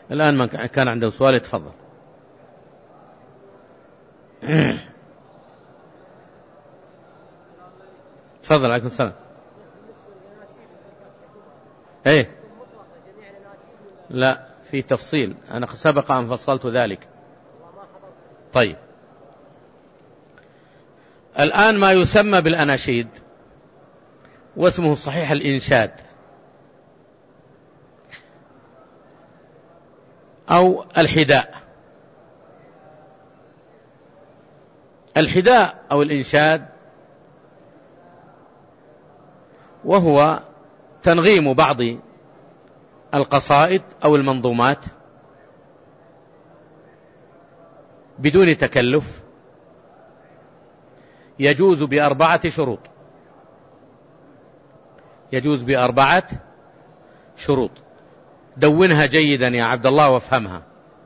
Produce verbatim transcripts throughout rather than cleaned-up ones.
الآن من كان عنده سؤال يتفضل. تفضل. عليكم السلام. ايه لا، في تفصيل، أنا سبق أن فصلت ذلك. طيب، الآن ما يسمى بالأناشيد واسمه الصحيح الإنشاد أو الحداء. الحداء أو الإنشاد وهو تنغيم بعض القصائد أو المنظومات بدون تكلف، يجوز بأربعة شروط. يجوز بأربعة شروط، دونها جيدا يا عبد الله وافهمها.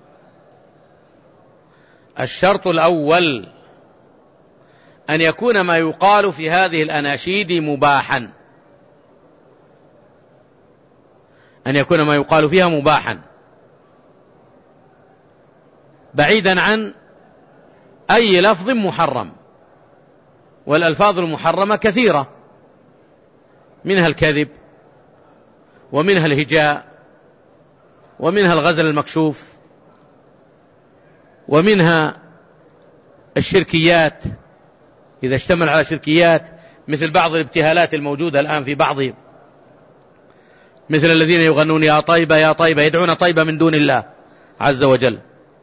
الشرط الأول أن يكون ما يقال في هذه الأناشيد مباحا، أن يكون ما يقال فيها مباحا بعيدا عن أي لفظ محرم. والألفاظ المحرمة كثيرة، منها الكذب، ومنها الهجاء، ومنها الغزل المكشوف، ومنها الشركيات إذا اشتمل على شركيات، مثل بعض الابتهالات الموجودة الآن في بعض، مثل الذين يغنون يا طيبة يا طيبة، يدعون طيبة من دون الله عز وجل.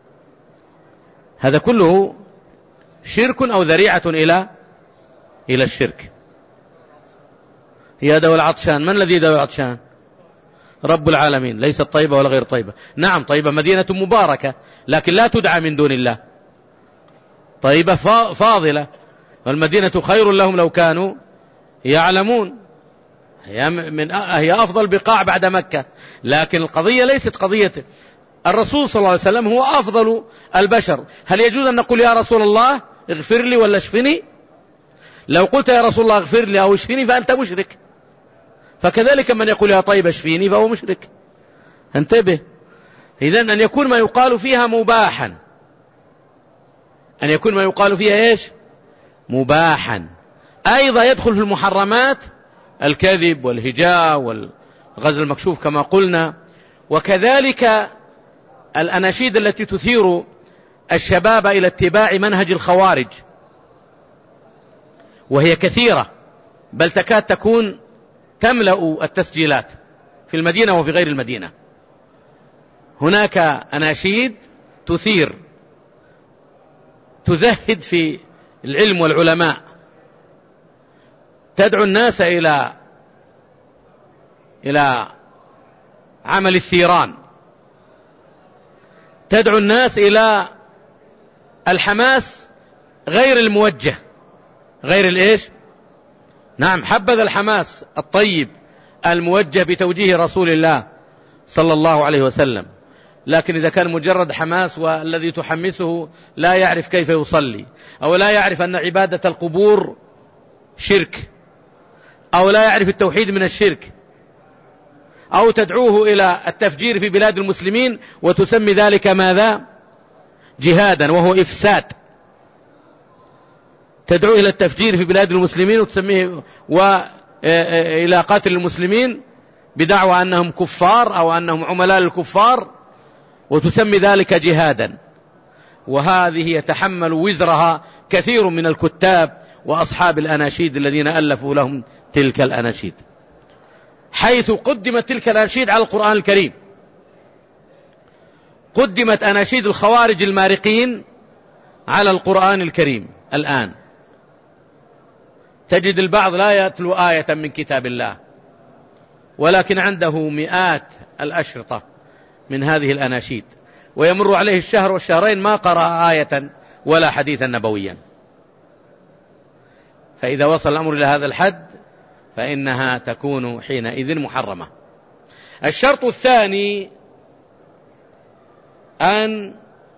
هذا كله شرك أو ذريعة إلى إلى الشرك. يا دواء العطشان، من الذي يداوي العطشان؟ رب العالمين، ليست طيبة ولا غير طيبة. نعم، طيبة مدينة مباركة، لكن لا تدعى من دون الله. طيبة فاضلة، والمدينة خير لهم لو كانوا يعلمون، هي, من هي أفضل بقاع بعد مكة. لكن القضية ليست قضية الرسول صلى الله عليه وسلم هو أفضل البشر. هل يجوز أن نقول يا رسول الله اغفر لي ولا اشفني؟ لو قلت يا رسول الله اغفر لي أو اشفني فأنت مشرك، فكذلك من يقول يا طيب اشفيني فهو مشرك. انتبه. إذن أن يكون ما يقال فيها مباحا، أن يكون ما يقال فيها إيش؟ مباحا. أيضا يدخل في المحرمات الكذب والهجاء والغزل المكشوف كما قلنا، وكذلك الأناشيد التي تثير الشباب إلى اتباع منهج الخوارج، وهي كثيرة، بل تكاد تكون تملأ التسجيلات في المدينة وفي غير المدينة. هناك أناشيد تثير، تزهد في العلم والعلماء، تدعو الناس إلى إلى عمل الثيران، تدعو الناس إلى الحماس غير الموجه، غير الإيش؟ نعم، حبذا الحماس الطيب الموجه بتوجيه رسول الله صلى الله عليه وسلم. لكن إذا كان مجرد حماس والذي تحمسه لا يعرف كيف يصلي، أو لا يعرف أن عبادة القبور شرك، أو لا يعرف التوحيد من الشرك، أو تدعوه إلى التفجير في بلاد المسلمين وتسمي ذلك ماذا؟ جهادا، وهو إفساد. تدعو إلى التفجير في بلاد المسلمين وتسميه وإلى قتل المسلمين بدعوى أنهم كفار أو أنهم عملاء الكفار، وتسمي ذلك جهادا. وهذه يتحمل وزرها كثير من الكتاب وأصحاب الأناشيد الذين ألفوا لهم تلك الأناشيد، حيث قدمت تلك الأناشيد على القرآن الكريم. قدمت أناشيد الخوارج المارقين على القرآن الكريم. الآن تجد البعض لا يتلو آية من كتاب الله، ولكن عنده مئات الأشرطة من هذه الأناشيد، ويمر عليه الشهر والشهرين ما قرأ آية ولا حديثا نبويا. فإذا وصل الأمر إلى هذا الحد فإنها تكون حينئذ محرمة. الشرط الثاني أن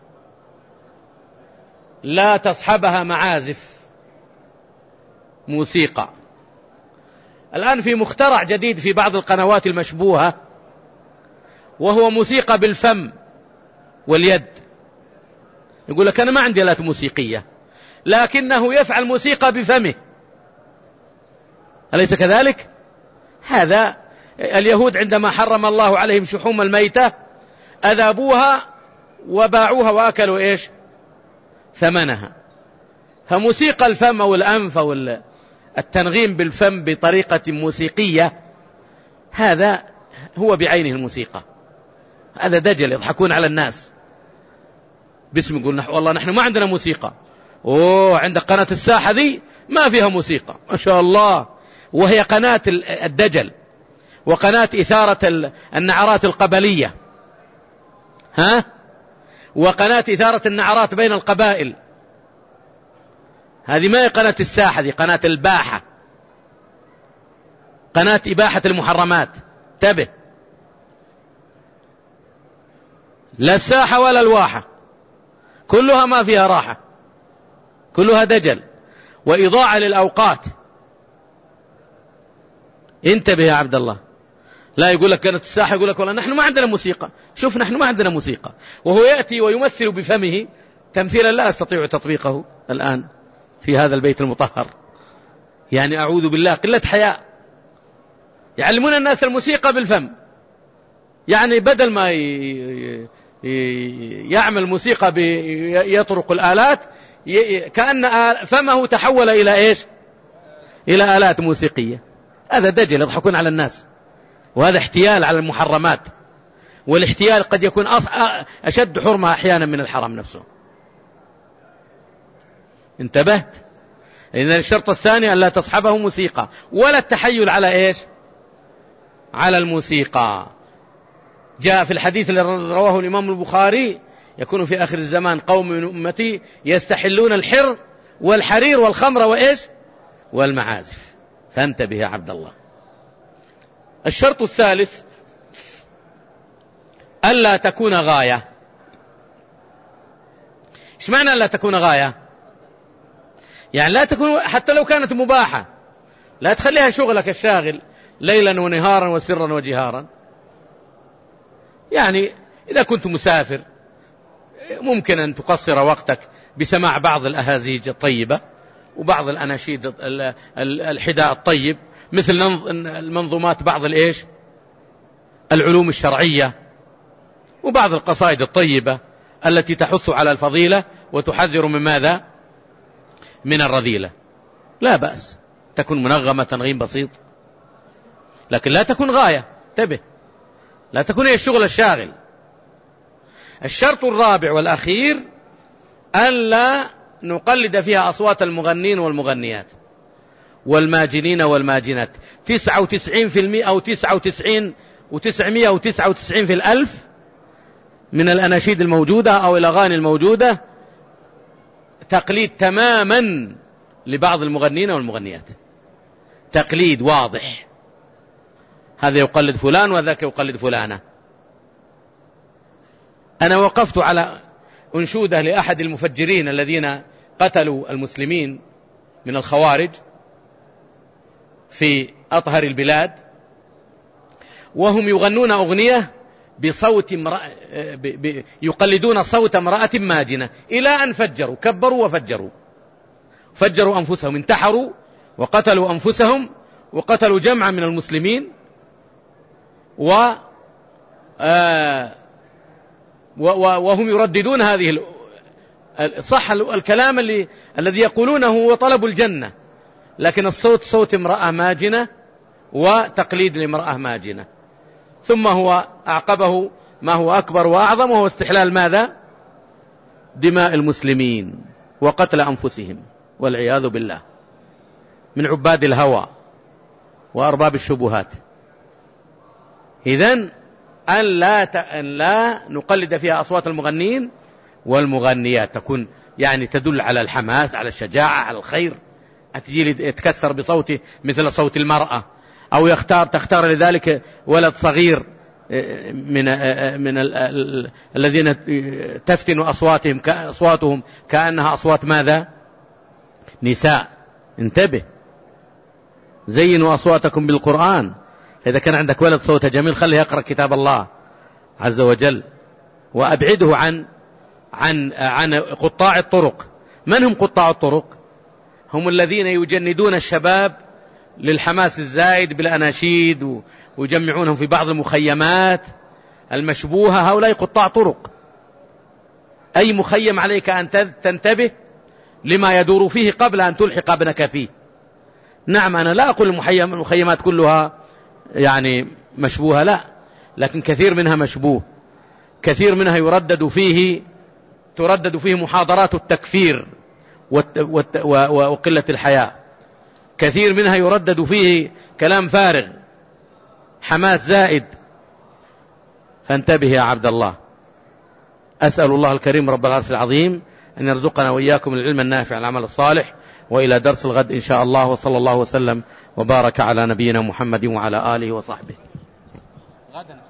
لا تصحبها معازف موسيقى. الآن في مخترع جديد في بعض القنوات المشبوهة، وهو موسيقى بالفم واليد. يقول لك أنا ما عندي آلات موسيقية، لكنه يفعل موسيقى بفمه، أليس كذلك؟ هذا اليهود عندما حرم الله عليهم شحوم الميتة أذابوها وباعوها وأكلوا إيش؟ ثمنها. فموسيقى الفم والأنف والتنغيم بالفم بطريقة موسيقية هذا هو بعينه الموسيقى. هذا دجل يضحكون على الناس باسم، يقول والله نحن ما عندنا موسيقى. أوه، عندك قناة الساحة ذي ما فيها موسيقى ما شاء الله، وهي قناة الدجل وقناة إثارة النعرات القبلية، ها، وقناة إثارة النعرات بين القبائل. هذه ما هي قناة الساحة، دي قناة الباحة، قناة إباحة المحرمات. انتبه، لا الساحة ولا الواحة، كلها ما فيها راحة، كلها دجل وإضاعة للأوقات. انتبه يا عبد الله، لا يقول لك كانت الساحة يقول لك والله نحن ما عندنا موسيقى. شوف، نحن ما عندنا موسيقى، وهو يأتي ويمثل بفمه تمثيلا لا أستطيع تطبيقه الآن في هذا البيت المطهر. يعني أعوذ بالله، قلة حياء. يعلمون الناس الموسيقى بالفم، يعني بدل ما يعمل موسيقى يطرق الآلات، كأن فمه تحول إلى إيش؟ إلى آلات موسيقية. هذا دجل يضحكون على الناس، وهذا احتيال على المحرمات، والاحتيال قد يكون أشد حرمة أحيانا من الحرام نفسه. انتبهت؟ لأن الشرط الثاني أن لا تصحبه موسيقى ولا التحيل على إيش؟ على الموسيقى. جاء في الحديث الذي رواه الإمام البخاري: يكون في آخر الزمان قوم من أمتي يستحلون الحر والحرير والخمر وإيش؟ والمعازف. فانتبه يا عبد الله. الشرط الثالث ألا تكون غاية. إيش معنى ألا تكون غاية؟ يعني لا تكون، حتى لو كانت مباحة لا تخليها شغلك الشاغل ليلا ونهارا وسرا وجهارا. يعني إذا كنت مسافر ممكن أن تقصر وقتك بسماع بعض الأهازيج الطيبة وبعض الأناشيد الحداء الطيب، مثل المنظومات بعض الإيش؟ العلوم الشرعية، وبعض القصائد الطيبة التي تحث على الفضيلة وتحذر من ماذا؟ من الرذيلة. لا بأس، تكون منغمة تنغيم بسيط، لكن لا تكون غاية. انتبه، لا تكون هي الشغل الشاغل. الشرط الرابع والأخير ألا نقلد فيها أصوات المغنين والمغنيات والماجنين والماجنات. تسعة وتسعين في المئة أو تسعة وتسعين وتسعمائة وتسعة وتسعين في الألف من الأناشيد الموجودة أو الأغاني الموجودة تقليد تماما لبعض المغنين والمغنيات، تقليد واضح. هذا يقلد فلان وذاك يقلد فلانة. أنا وقفت على أنشودة لأحد المفجرين الذين قتلوا المسلمين من الخوارج في أطهر البلاد، وهم يغنون أغنية بصوت امرأة، يقلدون صوت امرأة ماجنة، إلى أن فجروا، كبروا وفجروا، فجروا أنفسهم، انتحروا وقتلوا أنفسهم وقتلوا جمعا من المسلمين. و آه وهم يرددون هذه صح الكلام اللي الذي يقولونه هو طلب الجنة، لكن الصوت صوت امرأة ماجنة وتقليد لامرأة ماجنة. ثم هو أعقبه ما هو أكبر وأعظم، وهو استحلال ماذا؟ دماء المسلمين وقتل أنفسهم والعياذ بالله، من عباد الهوى وأرباب الشبهات. إذن أن لا, ت... أن لا نقلد فيها أصوات المغنين والمغنيات، تكون يعني تدل على الحماس، على الشجاعة، على الخير. أتجي يتكسر بصوته مثل صوت المرأة، أو يختار تختار لذلك ولد صغير من من ال... ال... الذين تفتن أصواتهم أصواتهم كأنها أصوات ماذا؟ نساء. انتبه، زينوا أصواتكم بالقرآن. إذا كان عندك ولد صوته جميل خليه يقرأ كتاب الله عز وجل، وأبعده عن عن عن قطاع الطرق. من هم قطاع الطرق؟ هم الذين يجندون الشباب للحماس الزائد بالأناشيد ويجمعونهم في بعض المخيمات المشبوهة. هؤلاء قطاع طرق. أي مخيم عليك أن تنتبه لما يدور فيه قبل أن تلحق ابنك فيه. نعم، أنا لا أقول المخيمات كلها يعني مشبوهة، لا، لكن كثير منها مشبوه، كثير منها يردد فيه تردد فيه محاضرات التكفير وقلة الحياء، كثير منها يردد فيه كلام فارغ، حماس زائد. فانتبه يا عبد الله. أسأل الله الكريم رب العرش العظيم أن يرزقنا وإياكم العلم النافع العمل الصالح. وإلى درس الغد إن شاء الله، وصلى الله وسلم وبارك على نبينا محمد وعلى آله وصحبه.